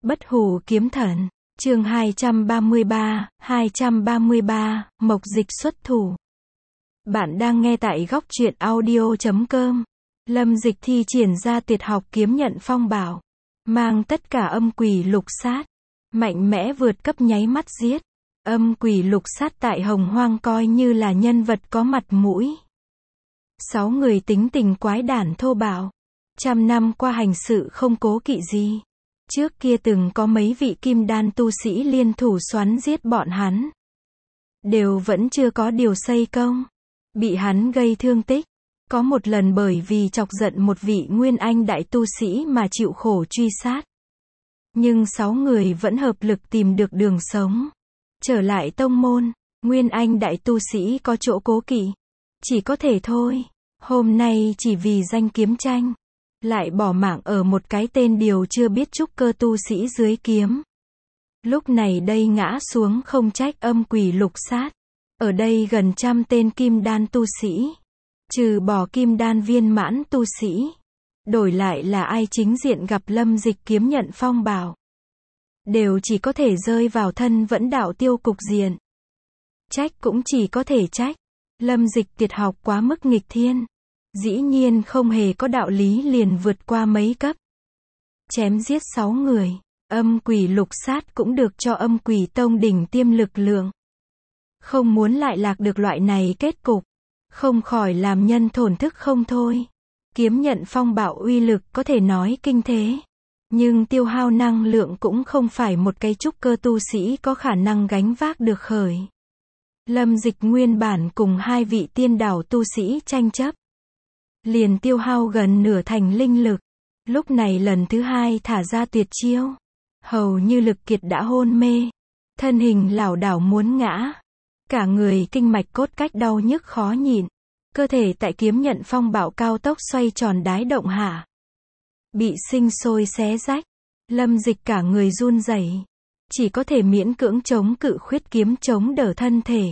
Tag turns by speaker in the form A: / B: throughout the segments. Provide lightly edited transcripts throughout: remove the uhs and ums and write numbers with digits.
A: Bất hủ kiếm thần, chương 233, Mộc Dịch xuất thủ. Bạn đang nghe tại góc truyện audio.com. Lâm Dịch thi triển ra tuyệt học kiếm nhận phong bảo, mang tất cả âm quỷ lục sát, mạnh mẽ vượt cấp nháy mắt giết. Âm quỷ lục sát tại Hồng Hoang coi như là nhân vật có mặt mũi. 6 người tính tình quái đản thô bạo, trăm năm qua hành sự không cố kỵ gì. Trước kia từng có mấy vị kim đan tu sĩ liên thủ xoắn giết bọn hắn, đều vẫn chưa có điều xây công, bị hắn gây thương tích. Có một lần bởi vì chọc giận một vị nguyên anh đại tu sĩ mà chịu khổ truy sát. Nhưng 6 người vẫn hợp lực tìm được đường sống, trở lại tông môn. Nguyên anh đại tu sĩ có chỗ cố kỵ, chỉ có thể thôi. Hôm nay chỉ vì danh kiếm tranh, lại bỏ mạng ở một cái tên điều chưa biết trúc cơ tu sĩ dưới kiếm. Lúc này đây ngã xuống không trách âm quỷ lục sát. Ở đây gần 100 tên kim đan tu sĩ, trừ bỏ kim đan viên mãn tu sĩ, đổi lại là ai chính diện gặp Lâm Dịch kiếm nhận phong bảo, đều chỉ có thể rơi vào thân vẫn đạo tiêu cục diện. Trách cũng chỉ có thể trách Lâm Dịch tuyệt học quá mức nghịch thiên, dĩ nhiên không hề có đạo lý liền vượt qua mấy cấp, chém giết 6 người. Âm quỷ lục sát cũng được cho âm quỷ tông đỉnh tiêm lực lượng, không muốn lại lạc được loại này kết cục, không khỏi làm nhân thổn thức không thôi. Kiếm nhận phong bạo uy lực có thể nói kinh thế, nhưng tiêu hao năng lượng cũng không phải một cái trúc cơ tu sĩ có khả năng gánh vác được khởi. Lâm Dịch nguyên bản cùng 2 vị tiên đảo tu sĩ tranh chấp, liền tiêu hao gần nửa thành linh lực. Lúc này lần thứ 2 thả ra tuyệt chiêu, hầu như lực kiệt đã hôn mê, thân hình lảo đảo muốn ngã, cả người kinh mạch cốt cách đau nhức khó nhịn, cơ thể tại kiếm nhận phong bạo cao tốc xoay tròn đái động hạ, bị sinh sôi xé rách. Lâm Dịch cả người run rẩy, chỉ có thể miễn cưỡng chống cự khuyết kiếm chống đỡ thân thể.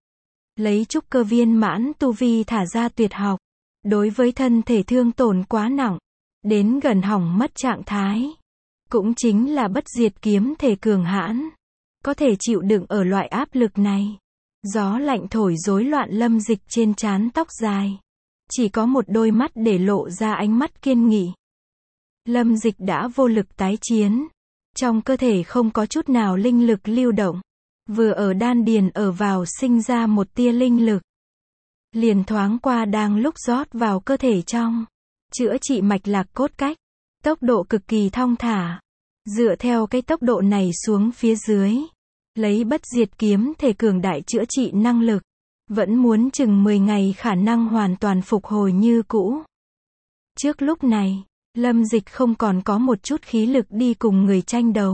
A: Lấy trúc cơ viên mãn tu vi thả ra tuyệt học, đối với thân thể thương tổn quá nặng, đến gần hỏng mất trạng thái. Cũng chính là bất diệt kiếm thể cường hãn, có thể chịu đựng ở loại áp lực này. Gió lạnh thổi rối loạn Lâm Dịch trên trán tóc dài, chỉ có một đôi mắt để lộ ra ánh mắt kiên nghị. Lâm Dịch đã vô lực tái chiến, trong cơ thể không có chút nào linh lực lưu động, vừa ở đan điền ở vào sinh ra một tia linh lực, liền thoáng qua đang lúc rót vào cơ thể trong, chữa trị mạch lạc cốt cách, tốc độ cực kỳ thong thả. Dựa theo cái tốc độ này xuống phía dưới, lấy bất diệt kiếm thể cường đại chữa trị năng lực, vẫn muốn chừng 10 ngày khả năng hoàn toàn phục hồi như cũ. Trước lúc này, Lâm Dịch không còn có một chút khí lực đi cùng người tranh đấu.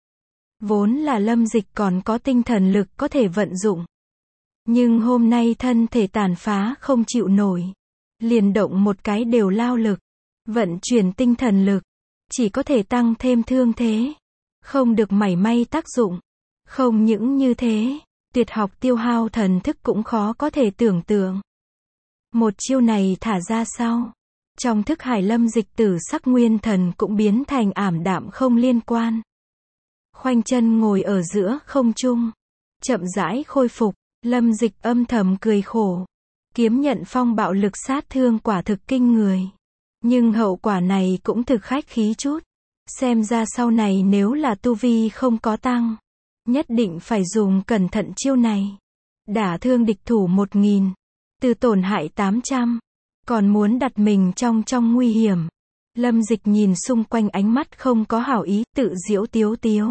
A: Vốn là Lâm Dịch còn có tinh thần lực có thể vận dụng, nhưng hôm nay thân thể tàn phá không chịu nổi, liền động một cái đều lao lực, vận chuyển tinh thần lực, chỉ có thể tăng thêm thương thế, không được mảy may tác dụng. Không những như thế, tuyệt học tiêu hao thần thức cũng khó có thể tưởng tượng. Một chiêu này thả ra sau, trong thức hải Lâm Dịch tử sắc nguyên thần cũng biến thành ảm đạm không liên quan. Khoanh chân ngồi ở giữa không trung, chậm rãi khôi phục. Lâm Dịch âm thầm cười khổ, kiếm nhận phong bạo lực sát thương quả thực kinh người, nhưng hậu quả này cũng thực khách khí chút. Xem ra sau này nếu là tu vi không có tăng, nhất định phải dùng cẩn thận chiêu này. Đả thương địch thủ 1000, từ tổn hại 800, còn muốn đặt mình trong nguy hiểm. Lâm Dịch nhìn xung quanh ánh mắt không có hảo ý, tự giễu tiếu tiếu.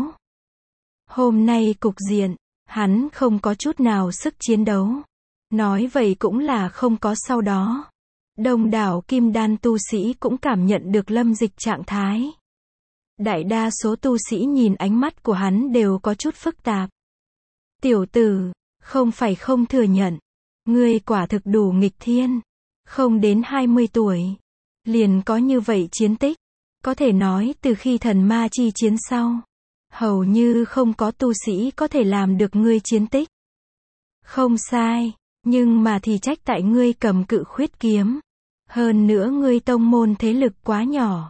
A: Hôm nay cục diện, hắn không có chút nào sức chiến đấu. Nói vậy cũng là không có sau đó. Đông đảo kim đan tu sĩ cũng cảm nhận được Lâm Dịch trạng thái. Đại đa số tu sĩ nhìn ánh mắt của hắn đều có chút phức tạp. Tiểu tử, không phải không thừa nhận, ngươi quả thực đủ nghịch thiên. Không đến 20 tuổi, liền có như vậy chiến tích. Có thể nói từ khi thần ma chi chiến sau, hầu như không có tu sĩ có thể làm được ngươi chiến tích. Không sai, nhưng mà thì trách tại ngươi cầm cự khuyết kiếm. Hơn nữa ngươi tông môn thế lực quá nhỏ,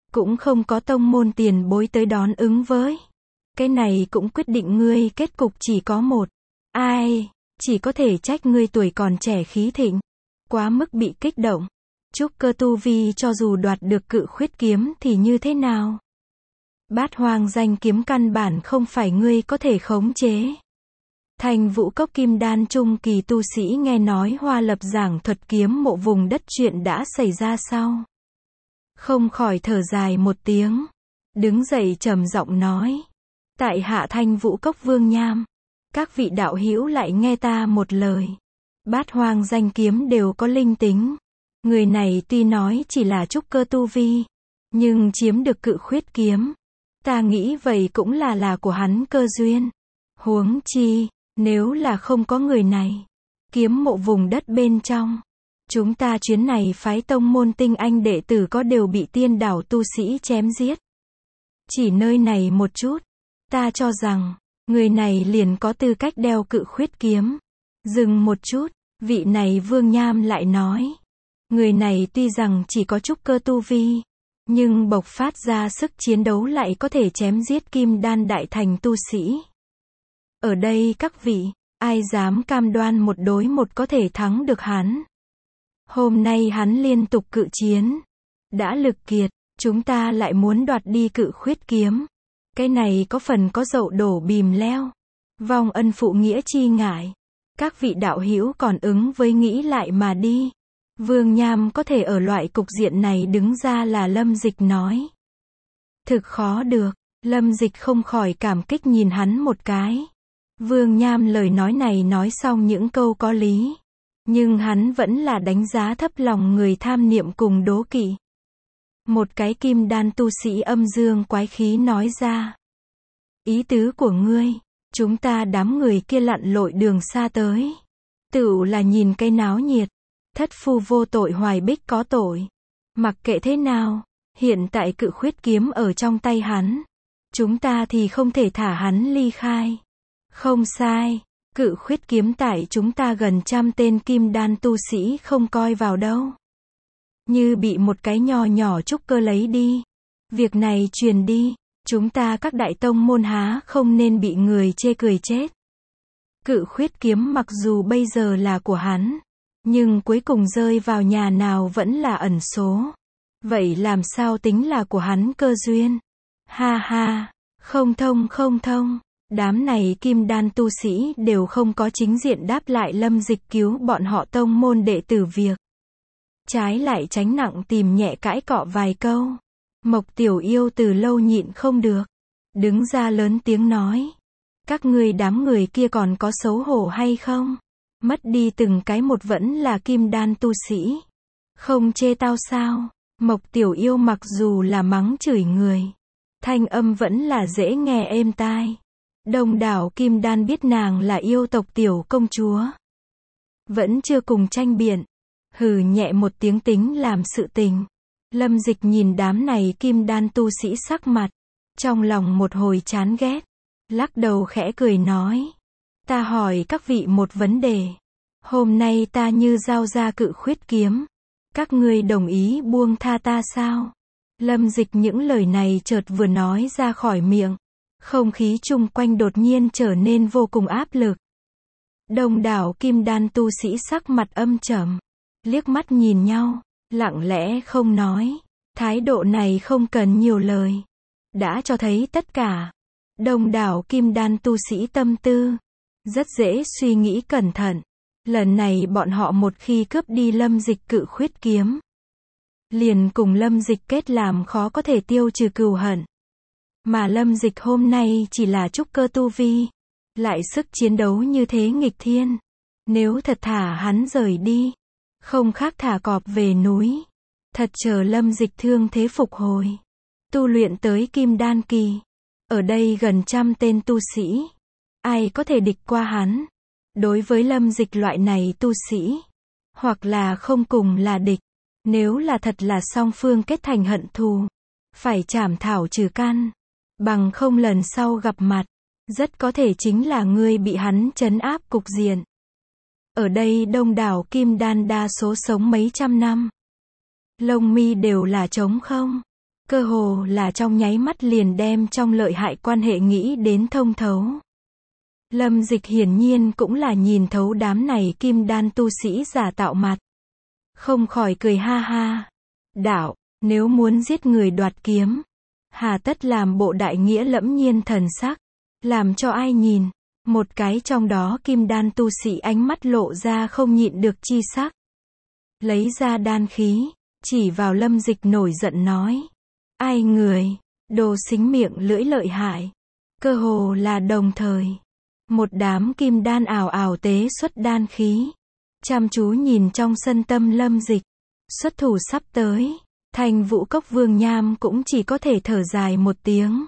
A: cũng không có tông môn tiền bối tới đón ứng với. Cái này cũng quyết định ngươi kết cục chỉ có một. Ai, chỉ có thể trách ngươi tuổi còn trẻ khí thịnh, quá mức bị kích động. Trúc cơ tu vi cho dù đoạt được cự khuyết kiếm thì như thế nào? Bát hoang danh kiếm căn bản không phải ngươi có thể khống chế. Thành Vũ Cốc kim đan trung kỳ tu sĩ nghe nói Hoa Lập giảng thuật kiếm mộ vùng đất chuyện đã xảy ra sau, không khỏi thở dài một tiếng, đứng dậy trầm giọng nói: tại hạ Thanh Vũ Cốc Vương Nham, các vị đạo hữu lại nghe ta một lời. Bát hoang danh kiếm đều có linh tính. Người này tuy nói chỉ là trúc cơ tu vi, nhưng chiếm được cự khuyết kiếm, ta nghĩ vậy cũng là của hắn cơ duyên. Huống chi, nếu là không có người này, kiếm mộ vùng đất bên trong, chúng ta chuyến này phái tông môn tinh anh đệ tử có đều bị tiên đảo tu sĩ chém giết. Chỉ nơi này một chút, ta cho rằng, người này liền có tư cách đeo cự khuyết kiếm. Dừng một chút, vị này Vương Nham lại nói. Người này tuy rằng chỉ có trúc cơ tu vi, nhưng bộc phát ra sức chiến đấu lại có thể chém giết kim đan đại thành tu sĩ. Ở đây các vị, ai dám cam đoan một đối một có thể thắng được hắn? Hôm nay hắn liên tục cự chiến, đã lực kiệt, chúng ta lại muốn đoạt đi cự khuyết kiếm. Cái này có phần có dậu đổ bìm leo, vong ân phụ nghĩa chi ngại. Các vị đạo hữu còn ứng với nghĩ lại mà đi. Vương Nham có thể ở loại cục diện này đứng ra là Lâm Dịch nói. Thực khó được, Lâm Dịch không khỏi cảm kích nhìn hắn một cái. Vương Nham lời nói này nói xong những câu có lý, nhưng hắn vẫn là đánh giá thấp lòng người tham niệm cùng đố kỵ. Một cái kim đan tu sĩ âm dương quái khí nói ra. Ý tứ của ngươi, chúng ta đám người kia lặn lội đường xa tới, tựu là nhìn cái náo nhiệt. Thất phu vô tội hoài bích có tội. Mặc kệ thế nào, hiện tại cự khuyết kiếm ở trong tay hắn, chúng ta thì không thể thả hắn ly khai. Không sai, cự khuyết kiếm tại chúng ta gần 100 tên kim đan tu sĩ không coi vào đâu. Như bị một cái nho nhỏ trúc cơ lấy đi, việc này truyền đi, chúng ta các đại tông môn há không nên bị người chê cười chết. Cự khuyết kiếm mặc dù bây giờ là của hắn, nhưng cuối cùng rơi vào nhà nào vẫn là ẩn số. Vậy làm sao tính là của hắn cơ duyên? Ha ha, không thông. Đám này kim đan tu sĩ đều không có chính diện đáp lại Lâm Dịch cứu bọn họ tông môn đệ tử việc. Trái lại tránh nặng tìm nhẹ cãi cọ vài câu. Mộc Tiểu Yêu từ lâu nhịn không được, đứng ra lớn tiếng nói. Các ngươi đám người kia còn có xấu hổ hay không? Mất đi từng cái một vẫn là kim đan tu sĩ. Không chê tao sao? Mộc Tiểu Yêu mặc dù là mắng chửi người, thanh âm vẫn là dễ nghe êm tai. Đông đảo kim đan biết nàng là yêu tộc tiểu công chúa, vẫn chưa cùng tranh biện, hừ nhẹ một tiếng tính làm sự tình. Lâm Dịch nhìn đám này kim đan tu sĩ sắc mặt, trong lòng một hồi chán ghét, lắc đầu khẽ cười nói. Ta hỏi các vị một vấn đề. Hôm nay ta như giao ra cự khuyết kiếm, các ngươi đồng ý buông tha ta sao? Lâm Dịch những lời này chợt vừa nói ra khỏi miệng, không khí chung quanh đột nhiên trở nên vô cùng áp lực. Đông đảo kim đan tu sĩ sắc mặt âm trầm, liếc mắt nhìn nhau, lặng lẽ không nói. Thái độ này không cần nhiều lời, đã cho thấy tất cả. Đông đảo kim đan tu sĩ tâm tư, rất dễ suy nghĩ cẩn thận. Lần này bọn họ một khi cướp đi Lâm Dịch cự khuyết kiếm, liền cùng Lâm Dịch kết làm khó có thể tiêu trừ cừu hận. Mà Lâm Dịch hôm nay chỉ là trúc cơ tu vi, lại sức chiến đấu như thế nghịch thiên. Nếu thật thả hắn rời đi, không khác thả cọp về núi. Thật chờ Lâm Dịch thương thế phục hồi, tu luyện tới kim đan kỳ. Ở đây gần 100 tên tu sĩ, ai có thể địch qua hắn? Đối với Lâm Dịch loại này tu sĩ, hoặc là không cùng là địch, nếu là thật là song phương kết thành hận thù, phải trảm thảo trừ căn, bằng không lần sau gặp mặt, rất có thể chính là ngươi bị hắn trấn áp cục diện. Ở đây đông đảo kim đan đa số sống mấy trăm năm, lông mi đều là trống không, cơ hồ là trong nháy mắt liền đem trong lợi hại quan hệ nghĩ đến thông thấu. Lâm Dịch hiển nhiên cũng là nhìn thấu đám này kim đan tu sĩ giả tạo mặt. Không khỏi cười ha ha. Đạo, nếu muốn giết người đoạt kiếm, hà tất làm bộ đại nghĩa lẫm nhiên thần sắc, làm cho ai nhìn. Một cái trong đó kim đan tu sĩ ánh mắt lộ ra không nhịn được chi sắc. Lấy ra đan khí, chỉ vào Lâm Dịch nổi giận nói. Ai người, đồ xính miệng lưỡi lợi hại. Cơ hồ là đồng thời. Một đám kim đan ảo ảo tế xuất đan khí. Chăm chú nhìn trong sân tâm Lâm Dịch. Xuất thủ sắp tới. Thành Vũ Cốc Vương Nham cũng chỉ có thể thở dài một tiếng.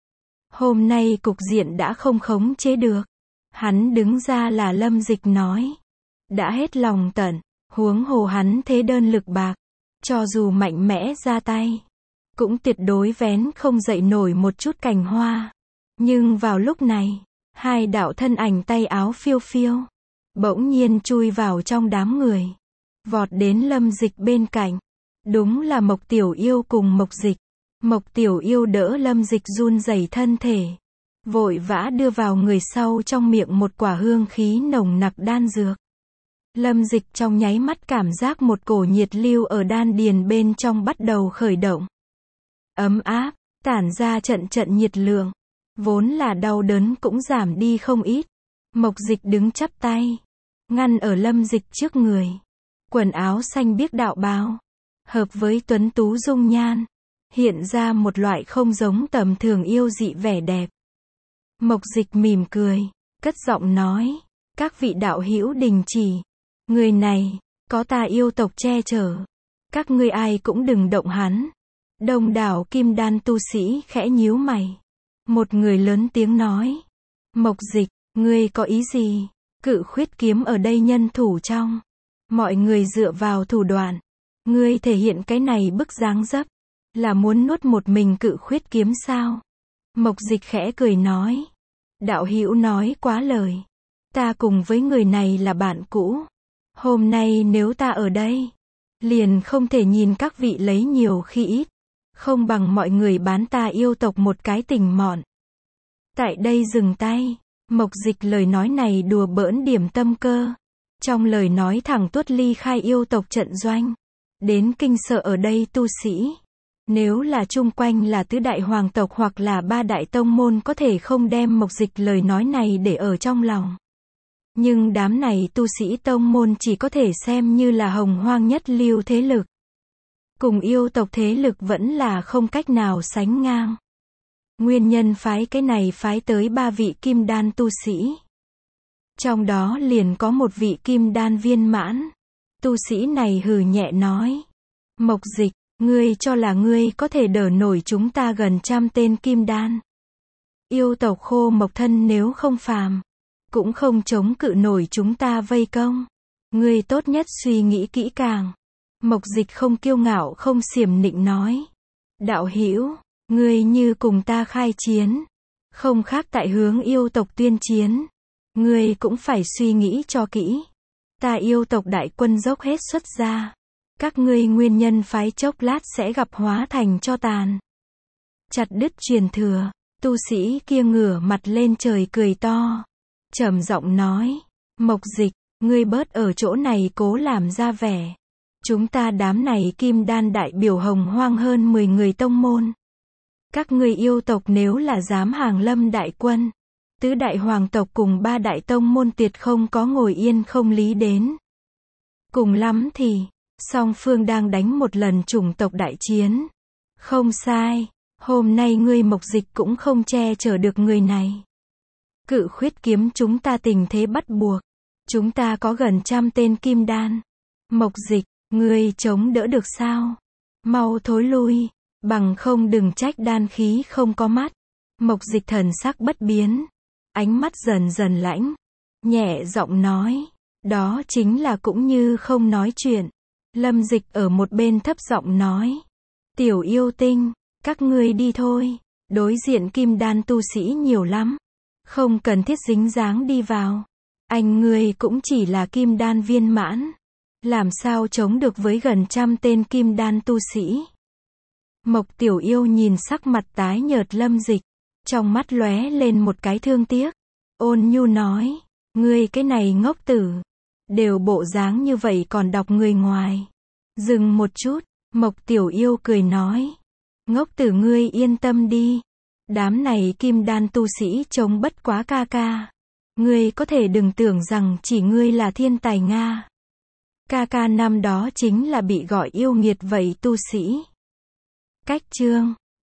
A: Hôm nay cục diện đã không khống chế được. Hắn đứng ra là Lâm Dịch nói. Đã hết lòng tận, huống hồ hắn thế đơn lực bạc. Cho dù mạnh mẽ ra tay, cũng tuyệt đối vén không dậy nổi một chút cành hoa. Nhưng vào lúc này, hai đạo thân ảnh tay áo phiêu phiêu, bỗng nhiên chui vào trong đám người. Vọt đến Lâm Dịch bên cạnh. Đúng là Mộc Tiểu Yêu cùng Mộc Dịch. Mộc Tiểu Yêu đỡ Lâm Dịch run rẩy thân thể. Vội vã đưa vào người sau trong miệng một quả hương khí nồng nặc đan dược. Lâm Dịch trong nháy mắt cảm giác một cổ nhiệt lưu ở đan điền bên trong bắt đầu khởi động. Ấm áp, tản ra trận trận nhiệt lượng. Vốn là đau đớn cũng giảm đi không ít. Mộc Dịch đứng chắp tay, ngăn ở Lâm Dịch trước người. Quần áo xanh biếc đạo bào, hợp với tuấn tú dung nhan, hiện ra một loại không giống tầm thường yêu dị vẻ đẹp. Mộc Dịch mỉm cười, cất giọng nói, các vị đạo hữu đình chỉ. Người này, có ta yêu tộc che chở. Các ngươi ai cũng đừng động hắn. Đông đảo kim đan tu sĩ khẽ nhíu mày. Một người lớn tiếng nói. Mộc Dịch, ngươi có ý gì? Cự khuyết kiếm ở đây nhân thủ trong. Mọi người dựa vào thủ đoạn. Ngươi thể hiện cái này bức dáng dấp. Là muốn nuốt một mình cự khuyết kiếm sao? Mộc Dịch khẽ cười nói. Đạo hữu nói quá lời. Ta cùng với người này là bạn cũ. Hôm nay nếu ta ở đây, liền không thể nhìn các vị lấy nhiều khi ít. Không bằng mọi người bán ta yêu tộc một cái tình mọn. Tại đây dừng tay. Mộc Dịch lời nói này đùa bỡn điểm tâm cơ. Trong lời nói thẳng tuốt ly khai yêu tộc trận doanh. Đến kinh sợ ở đây tu sĩ. Nếu là chung quanh là tứ đại hoàng tộc hoặc là ba đại tông môn có thể không đem Mộc Dịch lời nói này để ở trong lòng. Nhưng đám này tu sĩ tông môn chỉ có thể xem như là hồng hoang nhất lưu thế lực. Cùng yêu tộc thế lực vẫn là không cách nào sánh ngang. Nguyên nhân phái cái này phái tới 3 vị kim đan tu sĩ. Trong đó liền có một vị kim đan viên mãn. Tu sĩ này hừ nhẹ nói. Mộc Dịch, ngươi cho là ngươi có thể đỡ nổi chúng ta gần 100 tên kim đan. Yêu tộc khô mộc thân nếu không phàm, cũng không chống cự nổi chúng ta vây công. Ngươi tốt nhất suy nghĩ kỹ càng. Mộc Dịch không kiêu ngạo không xiểm nịnh nói. Đạo hữu, ngươi như cùng ta khai chiến, không khác tại hướng yêu tộc tuyên chiến. Ngươi cũng phải suy nghĩ cho kỹ. Ta yêu tộc đại quân dốc hết xuất ra. Các ngươi nguyên nhân phái chốc lát sẽ gặp hóa thành cho tàn. Chặt đứt truyền thừa, tu sĩ kia ngửa mặt lên trời cười to. Trầm giọng nói, Mộc Dịch, ngươi bớt ở chỗ này cố làm ra vẻ. Chúng ta đám này kim đan đại biểu hồng hoang hơn 10 người tông môn. Các ngươi yêu tộc nếu là dám hàng lâm đại quân, tứ đại hoàng tộc cùng 3 đại tông môn tuyệt không có ngồi yên không lý đến. Cùng lắm thì, song phương đang đánh một lần chủng tộc đại chiến. Không sai, hôm nay ngươi Mộc Dịch cũng không che chở được người này. Cự khuyết kiếm chúng ta tình thế bắt buộc. Chúng ta có gần 100 tên kim đan. Mộc Dịch, ngươi chống đỡ được sao? Mau thối lui, bằng không đừng trách đan khí không có mắt. Mộc Dịch thần sắc bất biến, ánh mắt dần dần lãnh, nhẹ giọng nói, đó chính là cũng như không nói chuyện. Lâm Dịch ở một bên thấp giọng nói, tiểu yêu tinh, các ngươi đi thôi, đối diện kim đan tu sĩ nhiều lắm, không cần thiết dính dáng đi vào. Anh ngươi cũng chỉ là kim đan viên mãn, làm sao chống được với gần 100 tên kim đan tu sĩ. Mộc Tiểu Yêu nhìn sắc mặt tái nhợt Lâm Dịch, trong mắt lóe lên một cái thương tiếc, ôn nhu nói, ngươi cái này ngốc tử, đều bộ dáng như vậy còn đọc người ngoài. Dừng một chút, Mộc Tiểu Yêu cười nói, ngốc tử ngươi yên tâm đi, đám này kim đan tu sĩ chống bất quá ca ca. Ngươi có thể đừng tưởng rằng chỉ ngươi là thiên tài Nga. Ca ca năm đó chính là bị gọi yêu nghiệt vậy tu sĩ. Cách chương